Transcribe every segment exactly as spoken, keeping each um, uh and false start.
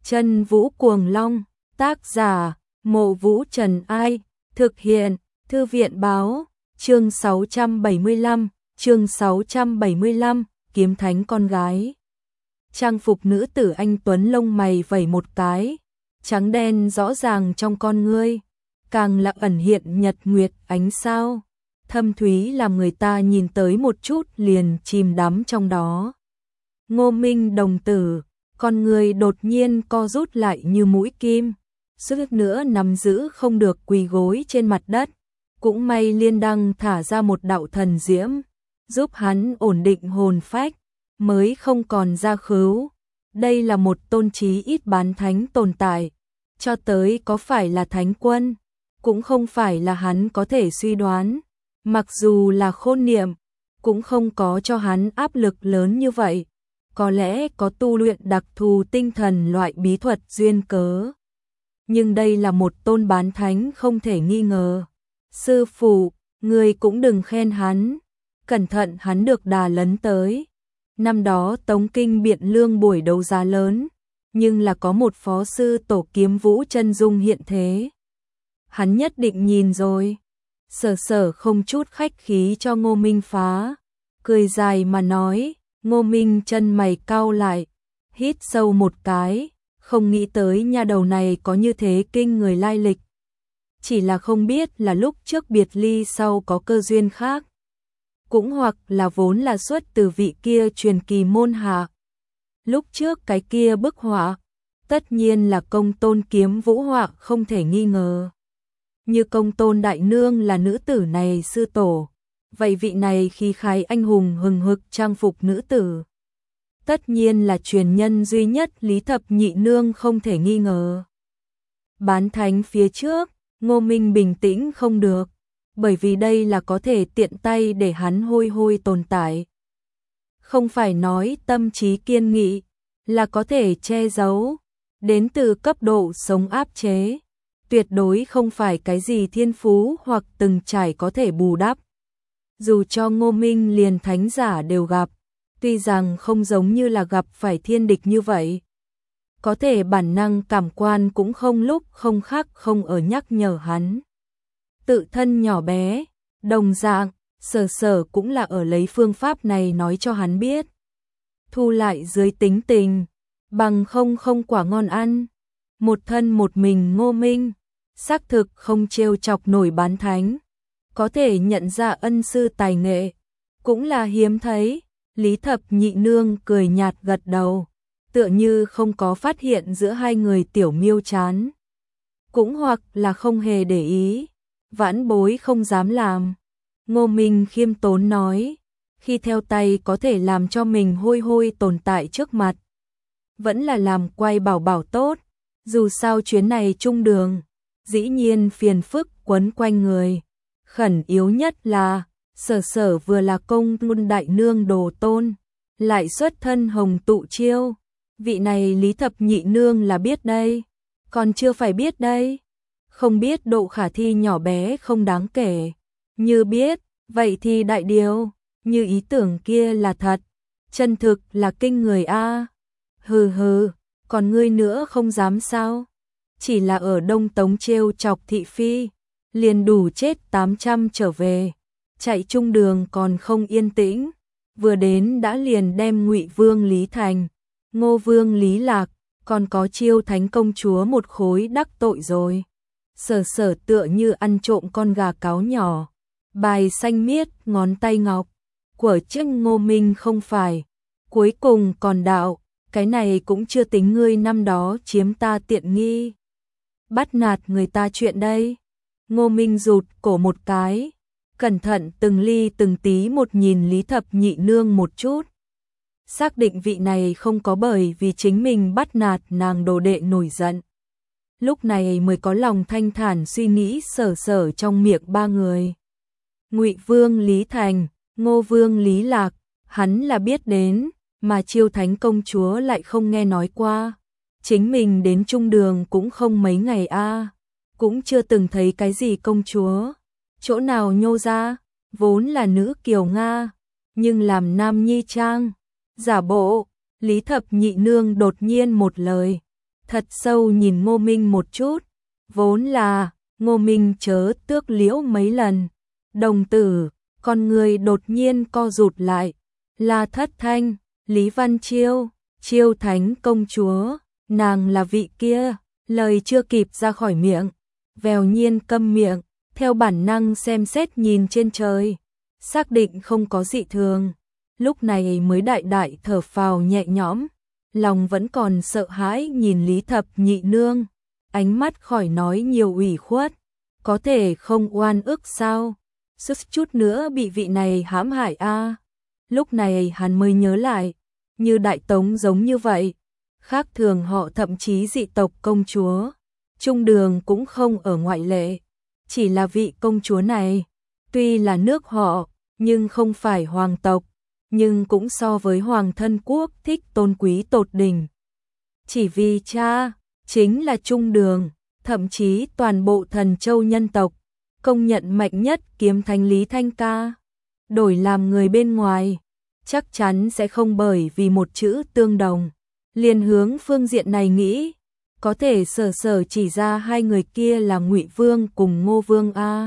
Chân Vũ Cuồng Long, tác giả, Mộ Vũ Trần Ai, thực hiện, Thư viện Báo, chương sáu trăm bảy mươi lăm, chương sáu trăm bảy mươi lăm, kiếm thánh con gái. Trang phục nữ tử anh tuấn lông mày vẩy một cái, trắng đen rõ ràng trong con ngươi, càng là ẩn hiện nhật nguyệt ánh sao, thâm thúy làm người ta nhìn tới một chút liền chìm đắm trong đó. Ngô Minh đồng tử, con người đột nhiên co rút lại như mũi kim, suýt nữa nằm giữ không được quỳ gối trên mặt đất. Cũng may Liên Đăng thả ra một đạo thần diễm, giúp hắn ổn định hồn phách, mới không còn ra khứu. Đây là một tôn trí ít bán thánh tồn tại, cho tới có phải là thánh quân, cũng không phải là hắn có thể suy đoán. Mặc dù là Khôn Niệm, cũng không có cho hắn áp lực lớn như vậy. Có lẽ có tu luyện đặc thù tinh thần loại bí thuật duyên cớ. Nhưng đây là một tôn bán thánh không thể nghi ngờ. Sư phụ, người cũng đừng khen hắn, cẩn thận hắn được đà lấn tới. Năm đó Tống Kinh Biện Lương buổi đấu giá lớn, nhưng là có một phó sư tổ Kiếm Vũ chân dung hiện thế. Hắn nhất định nhìn rồi. Sở Sở không chút khách khí cho Ngô Minh phá, cười dài mà nói. Ngô Minh chân mày cau lại, hít sâu một cái, không nghĩ tới nha đầu này có như thế kinh người lai lịch. Chỉ là không biết là lúc trước biệt ly sau có cơ duyên khác, cũng hoặc là vốn là xuất từ vị kia truyền kỳ môn hạ. Lúc trước cái kia bức họa, tất nhiên là Công Tôn Kiếm Vũ họa không thể nghi ngờ. Như Công Tôn đại nương là nữ tử này sư tổ, vậy vị này khí khái anh hùng hừng hực trang phục nữ tử, tất nhiên là truyền nhân duy nhất Lý Thập Nhị nương không thể nghi ngờ. Bán thánh phía trước, Ngô Minh bình tĩnh không được, bởi vì đây là có thể tiện tay để hắn hôi hôi tồn tại. Không phải nói tâm trí kiên nghị, là có thể che giấu, đến từ cấp độ sống áp chế, tuyệt đối không phải cái gì thiên phú hoặc từng trải có thể bù đắp. Dù cho Ngô Minh liền thánh giả đều gặp, tuy rằng không giống như là gặp phải thiên địch như vậy. Có thể bản năng cảm quan cũng không lúc không khác không ở nhắc nhở hắn. Tự thân nhỏ bé, đồng dạng, Sở Sở cũng là ở lấy phương pháp này nói cho hắn biết. Thu lại dưới tính tình, bằng không không quả ngon ăn. Một thân một mình Ngô Minh, xác thực không trêu chọc nổi bán thánh. Có thể nhận ra ân sư tài nghệ, cũng là hiếm thấy. Lý Thập Nhị nương cười nhạt gật đầu, tựa như không có phát hiện giữa hai người tiểu miêu chán. Cũng hoặc là không hề để ý, vãn bối không dám làm. Ngô Minh khiêm tốn nói, khi theo tay có thể làm cho mình hôi hôi tồn tại trước mặt. Vẫn là làm quay bảo bảo tốt, dù sao chuyến này chung đường, dĩ nhiên phiền phức quấn quanh người. Khẩn yếu nhất là, Sở Sở vừa là Công Tôn đại nương đồ tôn, lại xuất thân hồng tụ chiêu. Vị này Lý Thập Nhị nương là biết đây, còn chưa phải biết đây. Không biết độ khả thi nhỏ bé không đáng kể. Như biết, vậy thì đại điều, như ý tưởng kia là thật, chân thực là kinh người a. Hừ hừ, còn ngươi nữa không dám sao? Chỉ là ở Đông Tống trêu chọc thị phi, liền đủ chết tám trăm trở về. Chạy chung đường còn không yên tĩnh, vừa đến đã liền đem Ngụy Vương Lý Thành, Ngô Vương Lý Lạc, còn có Chiêu Thánh công chúa một khối đắc tội rồi. Sở Sở tựa như ăn trộm con gà cáo nhỏ, bài xanh miết ngón tay ngọc, của chiếc Ngô Minh không phải. Cuối cùng còn đạo, cái này cũng chưa tính ngươi năm đó chiếm ta tiện nghi, bắt nạt người ta chuyện đây. Ngô Minh rụt cổ một cái, cẩn thận từng ly từng tí một nhìn Lý Thập Nhị nương một chút. Xác định vị này không có bởi vì chính mình bắt nạt nàng đồ đệ nổi giận. Lúc này mới có lòng thanh thản suy nghĩ Sở Sở trong miệng ba người. Ngụy Vương Lý Thành, Ngô Vương Lý Lạc, hắn là biết đến, mà Chiêu Thánh công chúa lại không nghe nói qua. Chính mình đến chung đường cũng không mấy ngày a, cũng chưa từng thấy cái gì công chúa. Chỗ nào nhô ra, vốn là nữ kiều Nga, nhưng làm nam nhi trang, giả bộ. Lý Thập Nhị nương đột nhiên một lời, thật sâu nhìn Ngô Minh một chút, vốn là, Ngô Minh chớ tước liễu mấy lần. Đồng tử, con người đột nhiên co rụt lại, là Thất Thanh, Lý Văn Chiêu, Chiêu Thánh công chúa, nàng là vị kia, lời chưa kịp ra khỏi miệng, vèo nhiên câm miệng, theo bản năng xem xét nhìn trên trời, xác định không có dị thường, lúc này mới đại đại thở phào nhẹ nhõm, lòng vẫn còn sợ hãi nhìn Lý Thập Nhị Nương, ánh mắt khỏi nói nhiều ủy khuất, có thể không oan ức sao, sức chút nữa bị vị này hãm hại a. Lúc này hắn mới nhớ lại, như Đại Tống giống như vậy, khác thường họ thậm chí dị tộc công chúa, Trung Đường cũng không ở ngoại lệ, chỉ là vị công chúa này, tuy là nước họ, nhưng không phải hoàng tộc, nhưng cũng so với hoàng thân quốc thích tôn quý tột đỉnh. Chỉ vì cha, chính là Trung Đường, thậm chí toàn bộ Thần Châu nhân tộc, công nhận mạnh nhất kiếm thánh Lý Thanh ca. Đổi làm người bên ngoài, chắc chắn sẽ không bởi vì một chữ tương đồng. Liền hướng phương diện này nghĩ, có thể sở sở chỉ ra hai người kia là Ngụy Vương cùng Ngô Vương a.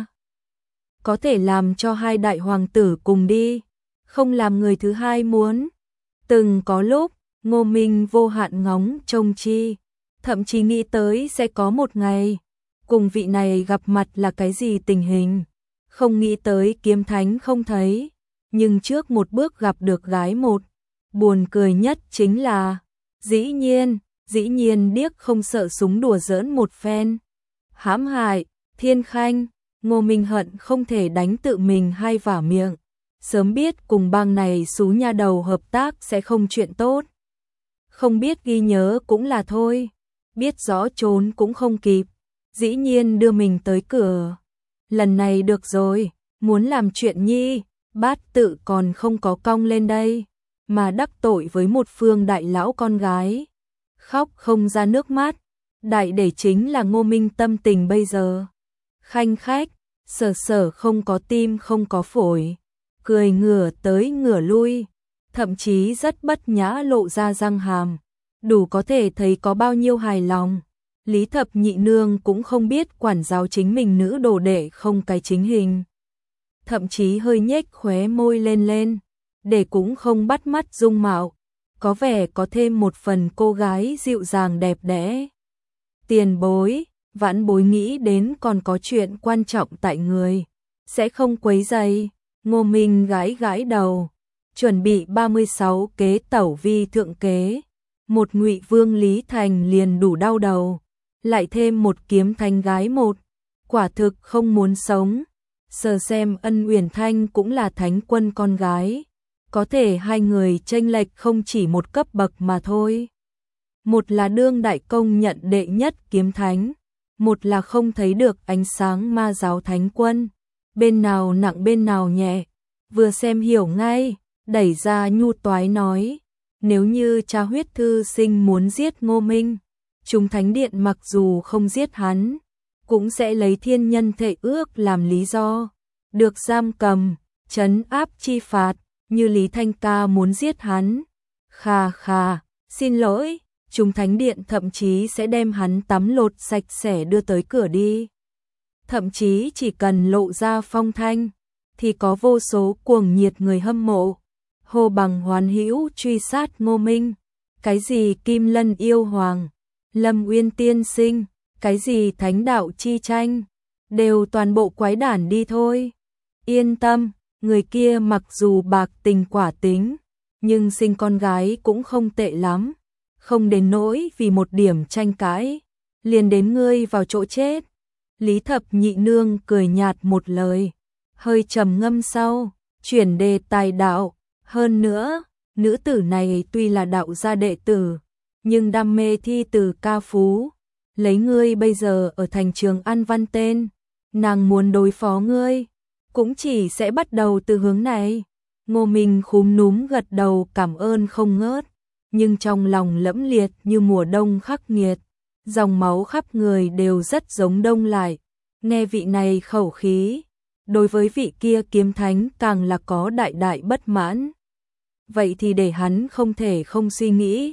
Có thể làm cho hai đại hoàng tử cùng đi, không làm người thứ hai muốn. Từng có lúc, Ngô Minh vô hạn ngóng trông chi, thậm chí nghĩ tới sẽ có một ngày, cùng vị này gặp mặt là cái gì tình hình, không nghĩ tới kiếm thánh không thấy, nhưng trước một bước gặp được gái một, buồn cười nhất chính là, dĩ nhiên, dĩ nhiên điếc không sợ súng đùa giỡn một phen. Hãm hại, Thiên Khanh, Ngô Minh hận không thể đánh tự mình hai vả miệng, sớm biết cùng bang này xú nha đầu hợp tác sẽ không chuyện tốt. Không biết ghi nhớ cũng là thôi, biết rõ trốn cũng không kịp, dĩ nhiên đưa mình tới cửa. Lần này được rồi, muốn làm chuyện nhi, bát tự còn không có cong lên đây, mà đắc tội với một phương đại lão con gái. Khóc không ra nước mắt, đại để chính là Ngô Minh tâm tình bây giờ. Khanh khách, sở sở không có tim không có phổi, cười ngửa tới ngửa lui, thậm chí rất bất nhã lộ ra răng hàm, đủ có thể thấy có bao nhiêu hài lòng. Lý Thập Nhị Nương cũng không biết quản giáo chính mình nữ đồ đệ không cái chính hình, thậm chí hơi nhếch khóe môi lên lên, để cũng không bắt mắt dung mạo, có vẻ có thêm một phần cô gái dịu dàng đẹp đẽ. Tiền bối, vãn bối nghĩ đến còn có chuyện quan trọng tại người, sẽ không quấy rầy. Ngô Minh gãi gãi đầu, chuẩn bị ba mươi sáu kế tẩu vi thượng kế, một Ngụy Vương Lý Thành liền đủ đau đầu, lại thêm một kiếm thanh gái một, quả thực không muốn sống. Sờ xem Ân Uyển Thanh cũng là thánh quân con gái, có thể hai người chênh lệch không chỉ một cấp bậc mà thôi. Một là đương đại công nhận đệ nhất kiếm thánh, một là không thấy được ánh sáng ma giáo thánh quân, bên nào nặng bên nào nhẹ, vừa xem hiểu ngay, đẩy ra nhu toái nói, nếu như cha huyết thư sinh muốn giết Ngô Minh, chúng thánh điện mặc dù không giết hắn, cũng sẽ lấy thiên nhân thể ước làm lý do, được giam cầm, trấn áp chi phạt, như Lý Thanh ca muốn giết hắn. Khà khà, xin lỗi, chúng thánh điện thậm chí sẽ đem hắn tắm lột sạch sẽ đưa tới cửa đi. Thậm chí chỉ cần lộ ra phong thanh, thì có vô số cuồng nhiệt người hâm mộ, hô bằng hoán hữu truy sát Ngô Minh. Cái gì Kim Lân yêu hoàng, Lâm Uyên tiên sinh, cái gì thánh đạo chi tranh, đều toàn bộ quái đản đi thôi. Yên tâm, người kia mặc dù bạc tình quả tính, nhưng sinh con gái cũng không tệ lắm, không đến nỗi vì một điểm tranh cãi, liền đến ngươi vào chỗ chết. Lý Thập Nhị Nương cười nhạt một lời, hơi trầm ngâm sau, chuyển đề tài đạo, hơn nữa, nữ tử này tuy là đạo gia đệ tử, nhưng đam mê thi từ ca phú, lấy ngươi bây giờ ở thành Trường An Văn tên, nàng muốn đối phó ngươi, cũng chỉ sẽ bắt đầu từ hướng này. Ngô Minh khúm núm gật đầu cảm ơn không ngớt, nhưng trong lòng lẫm liệt như mùa đông khắc nghiệt, dòng máu khắp người đều rất giống đông lại, nghe vị này khẩu khí, đối với vị kia kiếm thánh càng là có đại đại bất mãn. Vậy thì để hắn không thể không suy nghĩ,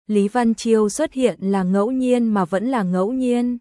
Lý Văn Chiêu xuất hiện là ngẫu nhiên mà vẫn là ngẫu nhiên.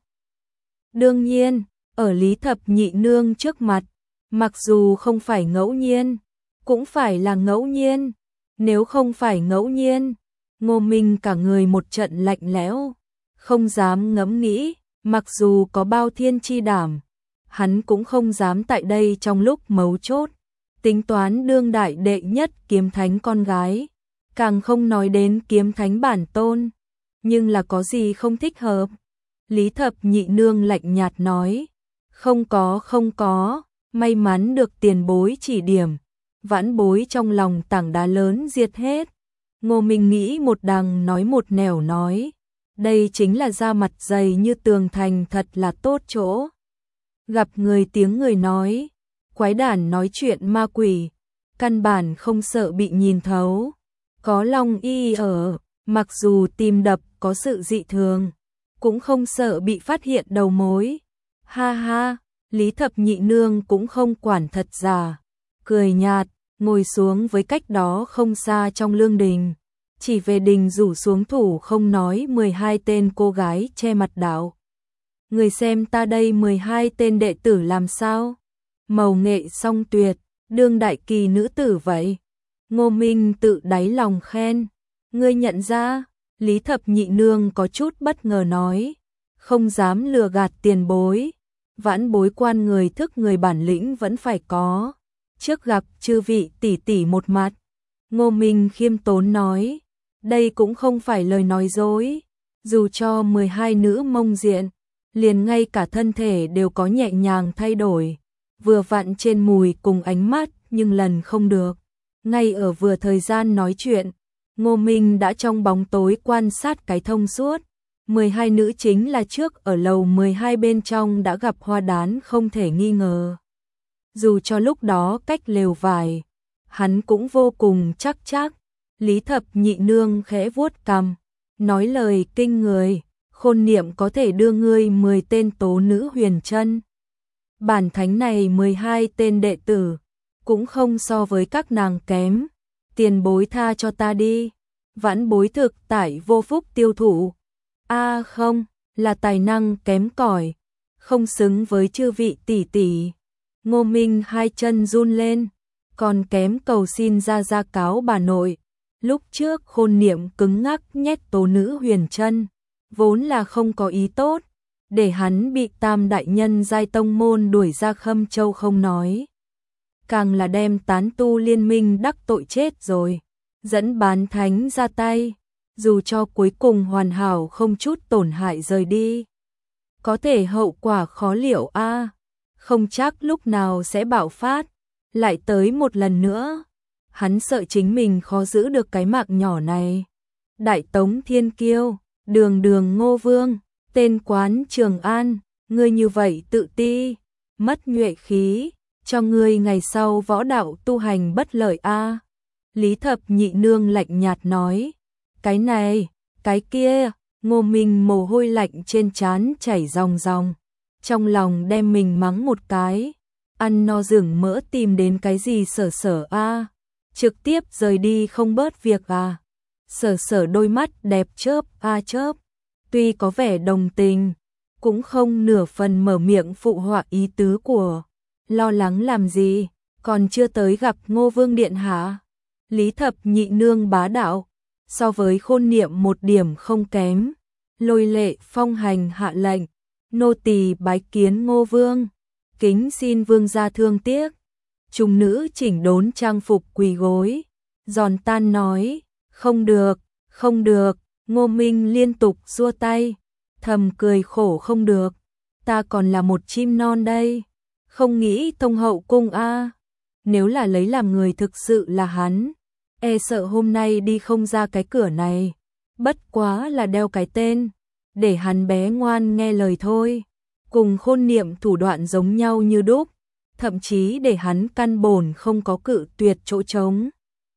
Đương nhiên, ở Lý Thập Nhị Nương trước mặt, mặc dù không phải ngẫu nhiên, cũng phải là ngẫu nhiên. Nếu không phải ngẫu nhiên, Ngô Minh cả người một trận lạnh lẽo, không dám ngẫm nghĩ, mặc dù có bao thiên chi đảm, hắn cũng không dám tại đây trong lúc mấu chốt tính toán đương đại đệ nhất kiếm thánh con gái, càng không nói đến kiếm thánh bản tôn, nhưng là có gì không thích hợp. Lý Thập Nhị Nương lạnh nhạt nói, không có không có, may mắn được tiền bối chỉ điểm, vãn bối trong lòng tảng đá lớn diệt hết. Ngô Minh nghĩ một đằng nói một nẻo nói, đây chính là da mặt dày như tường thành thật là tốt chỗ. Gặp người tiếng người nói, quái đản nói chuyện ma quỷ, căn bản không sợ bị nhìn thấu. Có Long Y ở, mặc dù tim đập có sự dị thường, cũng không sợ bị phát hiện đầu mối. Ha ha, Lý Thập Nhị Nương cũng không quản thật giả, cười nhạt, ngồi xuống với cách đó không xa trong lương đình, chỉ về đình rủ xuống thủ không nói mười hai tên cô gái che mặt đạo. Người xem ta đây mười hai tên đệ tử làm sao? Màu nghệ song tuyệt, đương đại kỳ nữ tử vậy. Ngô Minh tự đáy lòng khen, ngươi nhận ra? Lý Thập Nhị Nương có chút bất ngờ nói, không dám lừa gạt tiền bối, vãn bối quan người thức người bản lĩnh vẫn phải có. Trước gặp chư vị tỷ tỷ một mặt, Ngô Minh khiêm tốn nói, đây cũng không phải lời nói dối, dù cho mười hai nữ mông diện, liền ngay cả thân thể đều có nhẹ nhàng thay đổi, vừa vặn trên mùi cùng ánh mắt nhưng lần không được. Ngay ở vừa thời gian nói chuyện, Ngô Minh đã trong bóng tối quan sát cái thông suốt. mười hai nữ chính là trước ở lầu mười hai bên trong đã gặp hoa đán không thể nghi ngờ. Dù cho lúc đó cách lều vải, hắn cũng vô cùng chắc chắc. Lý Thập Nhị Nương khẽ vuốt cằm, nói lời kinh người, khôn niệm có thể đưa ngươi mười tên tố nữ huyền chân. Bản thánh này mười hai tên đệ tử, cũng không so với các nàng kém, tiền bối tha cho ta đi, vãn bối thực tại vô phúc tiêu thụ. A à không, là tài năng kém cỏi, không xứng với chư vị tỷ tỷ. Ngô Minh hai chân run lên, còn kém cầu xin ra ra cáo bà nội. Lúc trước khôn niệm cứng ngắc nhét tố nữ huyền chân, vốn là không có ý tốt, để hắn bị tam đại nhân giai tông môn đuổi ra Khâm Châu không nói. Càng là đem tán tu liên minh đắc tội chết rồi, dẫn bán thánh ra tay, dù cho cuối cùng hoàn hảo không chút tổn hại rời đi. Có thể hậu quả khó liệu a à, không chắc lúc nào sẽ bạo phát, lại tới một lần nữa. Hắn sợ chính mình khó giữ được cái mạng nhỏ này. Đại Tống Thiên Kiêu, đường đường Ngô Vương, tên quán Trường An, ngươi như vậy tự ti, mất nhuệ khí, cho ngươi ngày sau võ đạo tu hành bất lợi a à. Lý Thập Nhị Nương lạnh nhạt nói, cái này, cái kia, Ngô Minh mồ hôi lạnh trên trán chảy ròng ròng, trong lòng đem mình mắng một cái, ăn no rừng mỡ tìm đến cái gì sở sở a à. Trực tiếp rời đi không bớt việc à. Sở sở đôi mắt đẹp chớp a à chớp, tuy có vẻ đồng tình, cũng không nửa phần mở miệng phụ họa ý tứ của. Lo lắng làm gì, còn chưa tới gặp Ngô Vương điện hạ. Lý Thập Nhị Nương bá đạo, so với khôn niệm một điểm không kém, lôi lệ phong hành hạ lệnh, nô tỳ bái kiến Ngô Vương, kính xin vương gia thương tiếc. Trung nữ chỉnh đốn trang phục quỳ gối, giòn tan nói, không được, không được. Ngô Minh liên tục giơ tay, thầm cười khổ, không được, ta còn là một chim non đây, không nghĩ thông hậu cung a. À. Nếu là lấy làm người thực sự là hắn, e sợ hôm nay đi không ra cái cửa này, bất quá là đeo cái tên, để hắn bé ngoan nghe lời thôi. Cùng khôn niệm thủ đoạn giống nhau như đúc, thậm chí để hắn căn bổn không có cự tuyệt chỗ trống.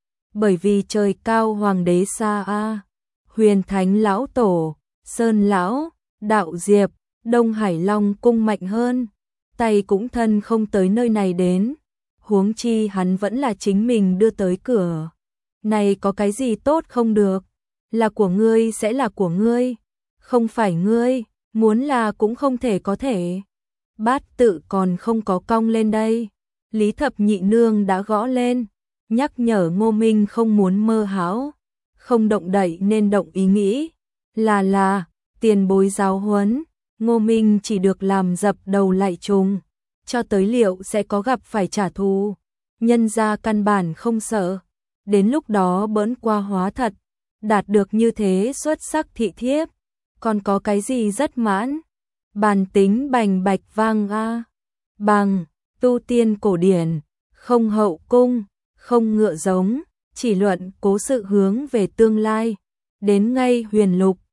Bởi vì trời cao hoàng đế xa a, huyền thánh lão tổ, sơn lão, đạo diệp, Đông Hải Long cung mạnh hơn, tay cũng thân không tới nơi này đến, huống chi hắn vẫn là chính mình đưa tới cửa. Này có cái gì tốt không được, là của ngươi sẽ là của ngươi, không phải ngươi, muốn là cũng không thể có thể. Bát tự còn không có cong lên đây. Lý Thập Nhị Nương đã gõ lên, nhắc nhở Ngô Minh không muốn mơ hão, không động đậy nên động ý nghĩ. Là là, tiền bối giáo huấn, Ngô Minh chỉ được làm dập đầu lạy trùng, cho tới liệu sẽ có gặp phải trả thù. Nhân gia căn bản không sợ, đến lúc đó bỡn qua hóa thật, đạt được như thế xuất sắc thị thiếp, còn có cái gì rất mãn. Bàn tính bành bạch vang a, bằng, tu tiên cổ điển, không hậu cung, không ngựa giống, chỉ luận cố sự hướng về tương lai, đến ngay huyền lục,